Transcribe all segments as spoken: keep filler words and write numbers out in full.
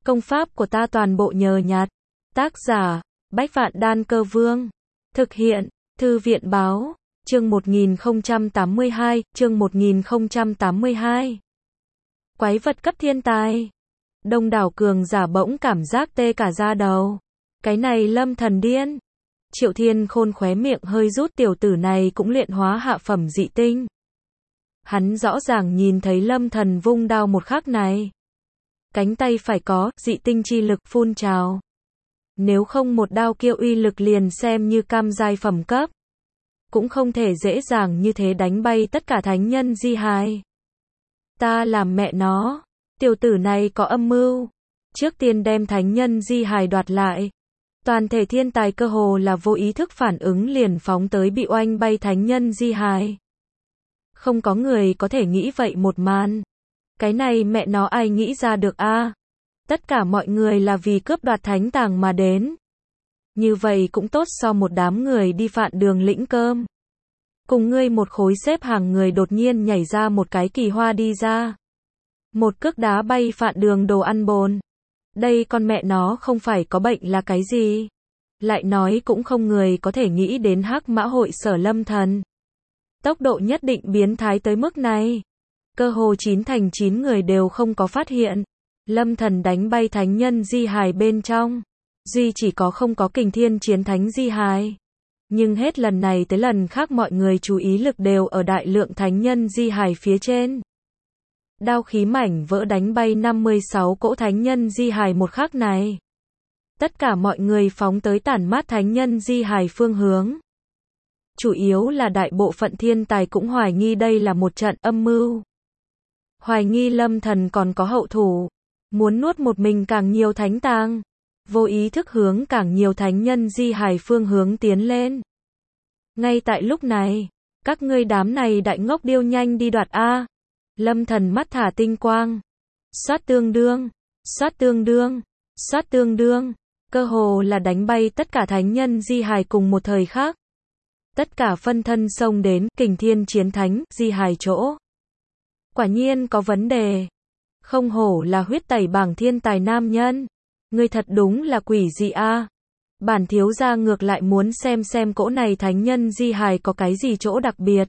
Công pháp của ta toàn bộ nhờ nhặt. Tác giả, Bách Vạn Đan Cơ Vương. Thực hiện, Thư viện báo, chương một nghìn không trăm tám mươi hai, chương một nghìn không trăm tám mươi hai. Quái vật cấp thiên tài. Đông đảo cường giả bỗng cảm giác tê cả da đầu. Cái này Lâm Thần điên. Triệu Thiên Khôn khóe miệng hơi rút, tiểu tử này cũng luyện hóa hạ phẩm dị tinh. Hắn rõ ràng nhìn thấy Lâm Thần vung đao một khắc này. Cánh tay phải có dị tinh chi lực phun trào. Nếu không một đao kia uy lực liền xem như cam giai phẩm cấp. Cũng không thể dễ dàng như thế đánh bay tất cả thánh nhân di hài. Ta làm mẹ nó. Tiểu tử này có âm mưu. Trước tiên đem thánh nhân di hài đoạt lại. Toàn thể thiên tài cơ hồ là vô ý thức phản ứng liền phóng tới bị oanh bay thánh nhân di hài. Không có người có thể nghĩ vậy một màn. Cái này mẹ nó ai nghĩ ra được a? À? Tất cả mọi người là vì cướp đoạt thánh tàng mà đến. Như vậy cũng tốt so một đám người đi phạn đường lĩnh cơm. Cùng ngươi một khối xếp hàng người đột nhiên nhảy ra một cái kỳ hoa đi ra. Một cước đá bay phạn đường đồ ăn bồn. Đây con mẹ nó không phải có bệnh là cái gì? Lại nói cũng không người có thể nghĩ đến Hắc Mã hội sở Lâm Thần. Tốc độ nhất định biến thái tới mức này. Cơ hồ chín thành chín người đều không có phát hiện. Lâm Thần đánh bay thánh nhân di hài bên trong. Duy chỉ có không có kình thiên chiến thánh di hài. Nhưng hết lần này tới lần khác mọi người chú ý lực đều ở đại lượng thánh nhân di hài phía trên. Đao khí mảnh vỡ đánh bay năm mươi sáu cỗ thánh nhân di hài một khắc này. Tất cả mọi người phóng tới tản mát thánh nhân di hài phương hướng. Chủ yếu là đại bộ phận thiên tài cũng hoài nghi đây là một trận âm mưu. Hoài nghi Lâm Thần còn có hậu thủ. Muốn nuốt một mình càng nhiều thánh tàng. Vô ý thức hướng càng nhiều thánh nhân di hài phương hướng tiến lên. Ngay tại lúc này, các ngươi đám này đại ngốc điêu nhanh đi đoạt A. Lâm Thần mắt thả tinh quang. Xoát tương đương, xoát tương đương, xoát tương đương. Cơ hồ là đánh bay tất cả thánh nhân di hài cùng một thời khắc. Tất cả phân thân xông đến kình thiên chiến thánh di hài chỗ. Quả nhiên có vấn đề. Không hổ là huyết tẩy bảng thiên tài nam nhân. Ngươi thật đúng là quỷ gì a? À? Bản thiếu gia ngược lại muốn xem xem cỗ này thánh nhân di hài có cái gì chỗ đặc biệt.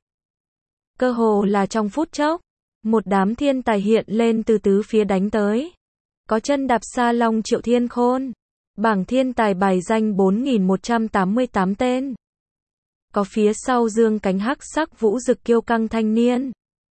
Cơ hồ là trong phút chốc, một đám thiên tài hiện lên từ tứ phía đánh tới. Có chân đạp sa long Triệu Thiên Khôn. Bảng thiên tài bài danh bốn nghìn một trăm tám mươi tám tên. Có phía sau dương cánh hắc sắc vũ dực kiêu căng thanh niên.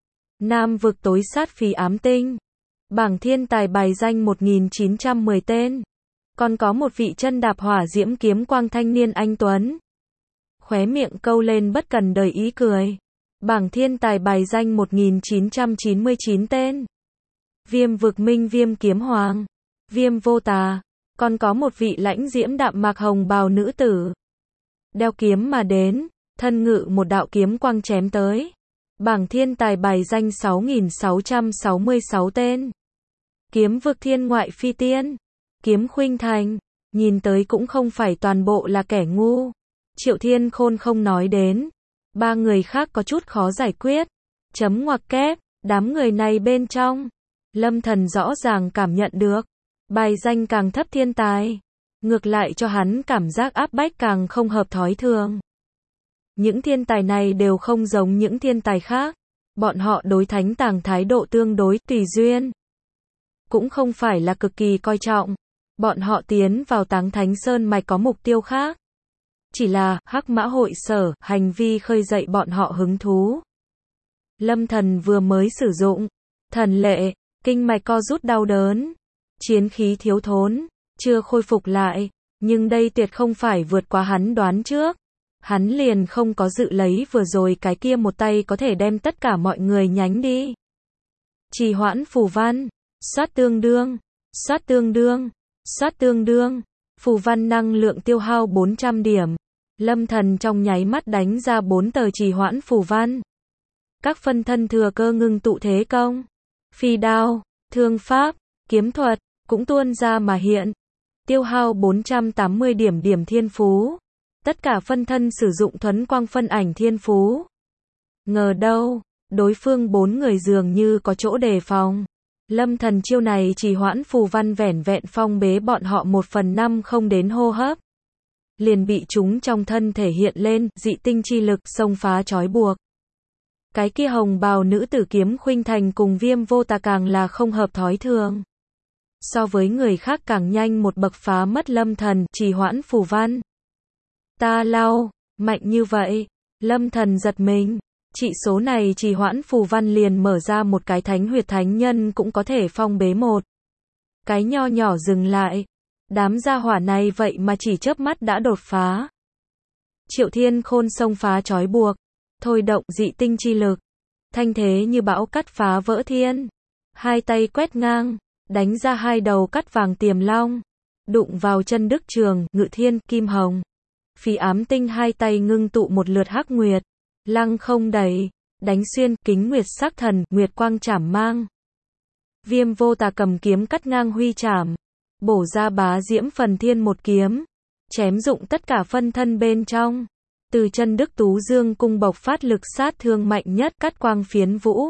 Nam vực tối sát phì ám tinh. Bảng thiên tài bài danh một nghìn chín trăm mười tên. Còn có một vị chân đạp hỏa diễm kiếm quang thanh niên anh tuấn. Khóe miệng câu lên bất cần đời ý cười. Bảng thiên tài bài danh một nghìn chín trăm chín mươi chín tên. Viêm vực minh viêm kiếm hoàng. Viêm vô tà. Còn có một vị lãnh diễm đạm mạc hồng bào nữ tử. Đeo kiếm mà đến, thân ngự một đạo kiếm quang chém tới. Bảng thiên tài bài danh sáu nghìn sáu trăm sáu mươi sáu tên. Kiếm vực thiên ngoại phi tiên. Kiếm khuynh thành. Nhìn tới cũng không phải toàn bộ là kẻ ngu. Triệu Thiên Khôn không nói đến. Ba người khác có chút khó giải quyết. Chấm ngoặc kép. Đám người này bên trong. Lâm Thần rõ ràng cảm nhận được. Bài danh càng thấp thiên tài. Ngược lại cho hắn cảm giác áp bách càng không hợp thói thường. Những thiên tài này đều không giống những thiên tài khác. Bọn họ đối thánh tàng thái độ tương đối tùy duyên. Cũng không phải là cực kỳ coi trọng. Bọn họ tiến vào Táng Thánh Sơn mạch có mục tiêu khác. Chỉ là Hắc Mã hội sở hành vi khơi dậy bọn họ hứng thú. Lâm Thần vừa mới sử dụng thần lệ, kinh mạch co rút đau đớn. Chiến khí thiếu thốn, chưa khôi phục lại. Nhưng đây tuyệt không phải vượt quá hắn đoán trước. Hắn liền không có dự lấy vừa rồi cái kia một tay có thể đem tất cả mọi người nhánh đi. Trì hoãn phù văn, xoát tương đương, xoát tương đương, xoát tương đương, phù văn năng lượng tiêu hao bốn trăm điểm. Lâm Thần trong nháy mắt đánh ra bốn tờ trì hoãn phù văn. Các phân thân thừa cơ ngưng tụ thế công. Phi đao, thương pháp, kiếm thuật, cũng tuôn ra mà hiện. Tiêu hao bốn trăm tám mươi điểm điểm thiên phú. Tất cả phân thân sử dụng thuấn quang phân ảnh thiên phú. Ngờ đâu, đối phương bốn người dường như có chỗ đề phòng. Lâm Thần chiêu này trì hoãn phù văn vẻn vẹn phong bế bọn họ một phần năm không đến hô hấp. Liền bị chúng trong thân thể hiện lên, dị tinh chi lực, xông phá trói buộc. Cái kia hồng bào nữ tử Kiếm Khuynh Thành cùng Viêm Vô Tà càng là không hợp thói thường. So với người khác càng nhanh một bậc phá mất Lâm Thần, trì hoãn phù văn. Ta lau, mạnh như vậy, Lâm Thần giật mình. Trị số này trì hoãn phù văn liền mở ra một cái thánh huyệt thánh nhân cũng có thể phong bế một. Cái nho nhỏ dừng lại. Đám gia hỏa này vậy mà chỉ chớp mắt đã đột phá. Triệu Thiên Khôn xông phá trói buộc, thôi động dị tinh chi lực. Thanh thế như bão cắt phá vỡ thiên. Hai tay quét ngang, đánh ra hai đầu cắt vàng tiềm long. Đụng vào chân Đức Trường, Ngự Thiên, Kim Hồng. Phí Ám Tinh hai tay ngưng tụ một lượt hắc nguyệt. Lăng không đẩy, đánh xuyên, kính nguyệt sắc thần, nguyệt quang chảm mang. Viêm Vô Tà cầm kiếm cắt ngang huy chảm. Bổ ra bá diễm phần thiên một kiếm. Chém dụng tất cả phân thân bên trong. Từ chân Đức Tú Dương cung bộc phát lực sát thương mạnh nhất, cắt quang phiến vũ.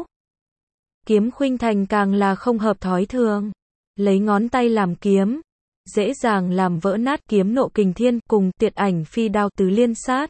Kiếm Khuynh Thành càng là không hợp thói thường. Lấy ngón tay làm kiếm. Dễ dàng làm vỡ nát kiếm nộ kình thiên cùng tuyệt ảnh phi đao tứ liên sát.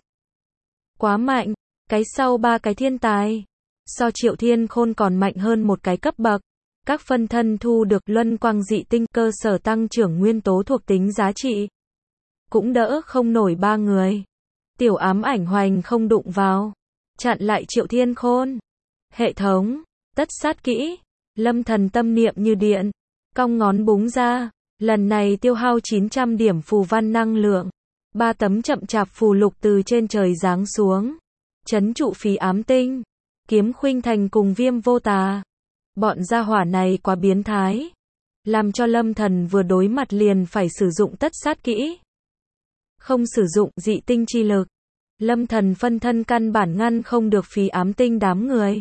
Quá mạnh. Cái sau ba cái thiên tài. So Triệu Thiên Khôn còn mạnh hơn một cái cấp bậc. Các phân thân thu được luân quang dị tinh cơ sở tăng trưởng nguyên tố thuộc tính giá trị. Cũng đỡ không nổi ba người. Tiểu Ám Ảnh Hoành không đụng vào. Chặn lại Triệu Thiên Khôn. Hệ thống. Tất sát kỹ. Lâm Thần tâm niệm như điện. Cong ngón búng ra. Lần này tiêu hao chín trăm điểm phù văn năng lượng. Ba tấm chậm chạp phù lục từ trên trời giáng xuống. Chấn trụ Phí Ám Tinh. Kiếm Khuynh Thành cùng Viêm Vô Tà. Bọn gia hỏa này quá biến thái. Làm cho Lâm Thần vừa đối mặt liền phải sử dụng tất sát kỹ. Không sử dụng dị tinh chi lực. Lâm Thần phân thân căn bản ngăn không được Phí Ám Tinh đám người.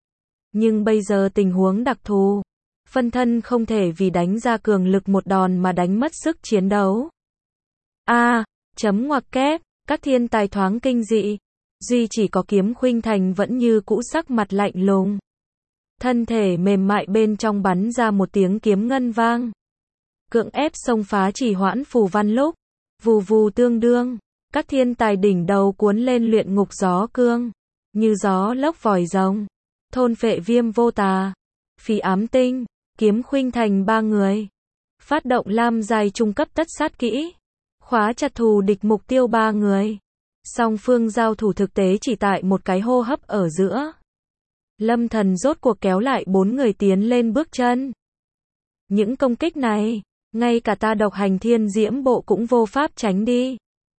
Nhưng bây giờ tình huống đặc thù. Phân thân không thể vì đánh ra cường lực một đòn mà đánh mất sức chiến đấu. A, à, chấm ngoặc kép, các thiên tài thoáng kinh dị. Duy chỉ có Kiếm Khuynh Thành vẫn như cũ sắc mặt lạnh lùng. Thân thể mềm mại bên trong bắn ra một tiếng kiếm ngân vang. Cưỡng ép xông phá trì hoãn phù văn lúc. Vù vù tương đương. Các thiên tài đỉnh đầu cuốn lên luyện ngục gió cương. Như gió lốc vòi rồng. Thôn phệ Viêm Vô Tà. Phí Ám Tinh. Kiếm Khuynh Thành ba người. Phát động lam giai trung cấp tất sát kỹ. Khóa chặt thù địch mục tiêu ba người. Song phương giao thủ thực tế chỉ tại một cái hô hấp ở giữa. Lâm Thần rốt cuộc kéo lại bốn người tiến lên bước chân. Những công kích này, ngay cả ta độc hành thiên diễm bộ cũng vô pháp tránh đi.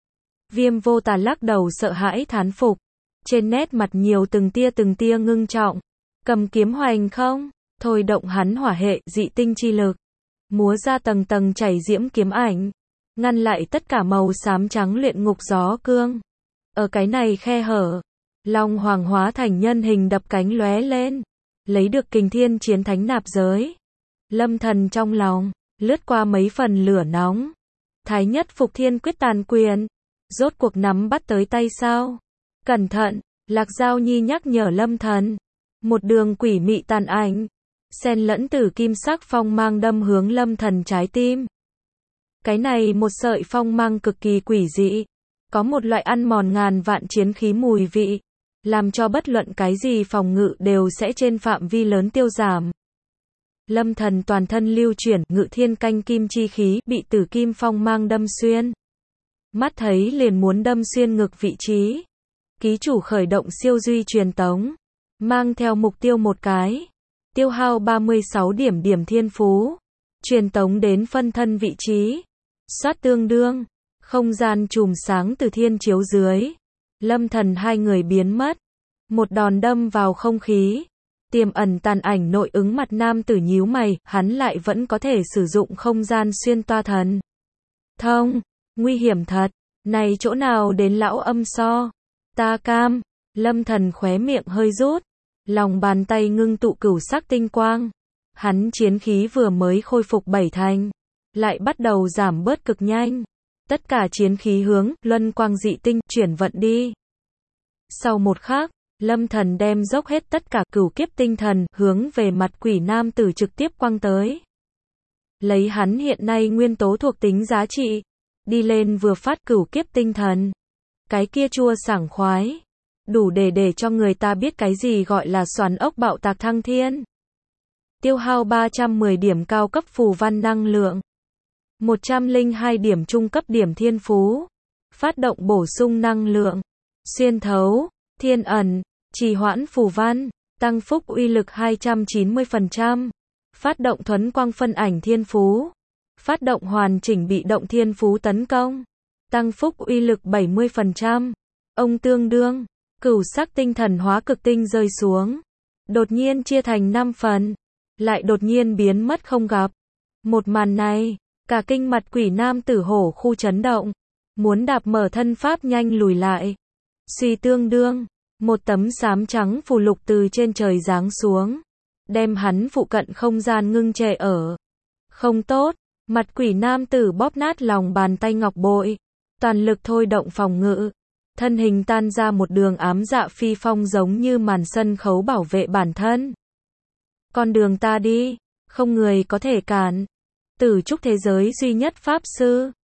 Viêm Vô Tà lắc đầu sợ hãi thán phục. Trên nét mặt nhiều từng tia từng tia ngưng trọng. Cầm kiếm hoành không, thôi động hắn hỏa hệ dị tinh chi lực. Múa ra tầng tầng chảy diễm kiếm ảnh. Ngăn lại tất cả màu xám trắng luyện ngục gió cương. Ở cái này khe hở. Long Hoàng hóa thành nhân hình đập cánh lóe lên. Lấy được kình thiên chiến thánh nạp giới. Lâm Thần trong lòng. Lướt qua mấy phần lửa nóng. Thái nhất phục thiên quyết tàn quyền. Rốt cuộc nắm bắt tới tay sao. Cẩn thận. Lạc Giao Nhi nhắc nhở Lâm Thần. Một đường quỷ mị tàn ảnh. Xen lẫn tử kim sắc phong mang đâm hướng Lâm Thần trái tim. Cái này một sợi phong mang cực kỳ quỷ dị. Có một loại ăn mòn ngàn vạn chiến khí mùi vị. Làm cho bất luận cái gì phòng ngự đều sẽ trên phạm vi lớn tiêu giảm. Lâm Thần toàn thân lưu chuyển, ngự thiên canh kim chi khí, bị tử kim phong mang đâm xuyên. Mắt thấy liền muốn đâm xuyên ngực vị trí. Ký chủ khởi động siêu duy truyền tống. Mang theo mục tiêu một cái. Tiêu hao ba mươi sáu điểm điểm thiên phú. Truyền tống đến phân thân vị trí. Soát tương đương. Không gian chùm sáng từ thiên chiếu dưới. Lâm Thần hai người biến mất. Một đòn đâm vào không khí. Tiềm ẩn tàn ảnh nội ứng mặt nam tử nhíu mày, hắn lại vẫn có thể sử dụng không gian xuyên toa thần thông. Nguy hiểm thật. Này chỗ nào đến lão âm so. Ta cam. Lâm Thần khóe miệng hơi rút. Lòng bàn tay ngưng tụ cửu sắc tinh quang. Hắn chiến khí vừa mới khôi phục bảy thành. Lại bắt đầu giảm bớt cực nhanh. Tất cả chiến khí hướng luân quang dị tinh chuyển vận đi. Sau một khắc, Lâm Thần đem dốc hết tất cả cửu kiếp tinh thần, hướng về mặt quỷ nam tử trực tiếp quăng tới. Lấy hắn hiện nay nguyên tố thuộc tính giá trị, đi lên vừa phát cửu kiếp tinh thần. Cái kia chua sảng khoái, đủ để để cho người ta biết cái gì gọi là xoắn ốc bạo tạc thăng thiên. Tiêu hao ba trăm mười điểm cao cấp phù văn năng lượng, một trăm lẻ hai điểm trung cấp điểm thiên phú, phát động bổ sung năng lượng, xuyên thấu, thiên ẩn, trì hoãn phù văn, tăng phúc uy lực hai trăm chín mươi phần trăm, phát động thuấn quang phân ảnh thiên phú, phát động hoàn chỉnh bị động thiên phú tấn công, tăng phúc uy lực bảy mươi phần trăm. Ông tương đương, cửu sắc tinh thần hóa cực tinh rơi xuống, đột nhiên chia thành năm phần, lại đột nhiên biến mất không gặp. Một màn này, cả kinh mặt quỷ nam tử hổ khu chấn động, muốn đạp mở thân pháp nhanh lùi lại. Suy tương đương, một tấm xám trắng phù lục từ trên trời giáng xuống, đem hắn phụ cận không gian ngưng trệ ở. Không tốt, mặt quỷ nam tử bóp nát lòng bàn tay ngọc bội, toàn lực thôi động phòng ngự, thân hình tan ra một đường ám dạ phi phong giống như màn sân khấu bảo vệ bản thân. Con đường ta đi, không người có thể cản. Tử trúc thế giới duy nhất pháp sư,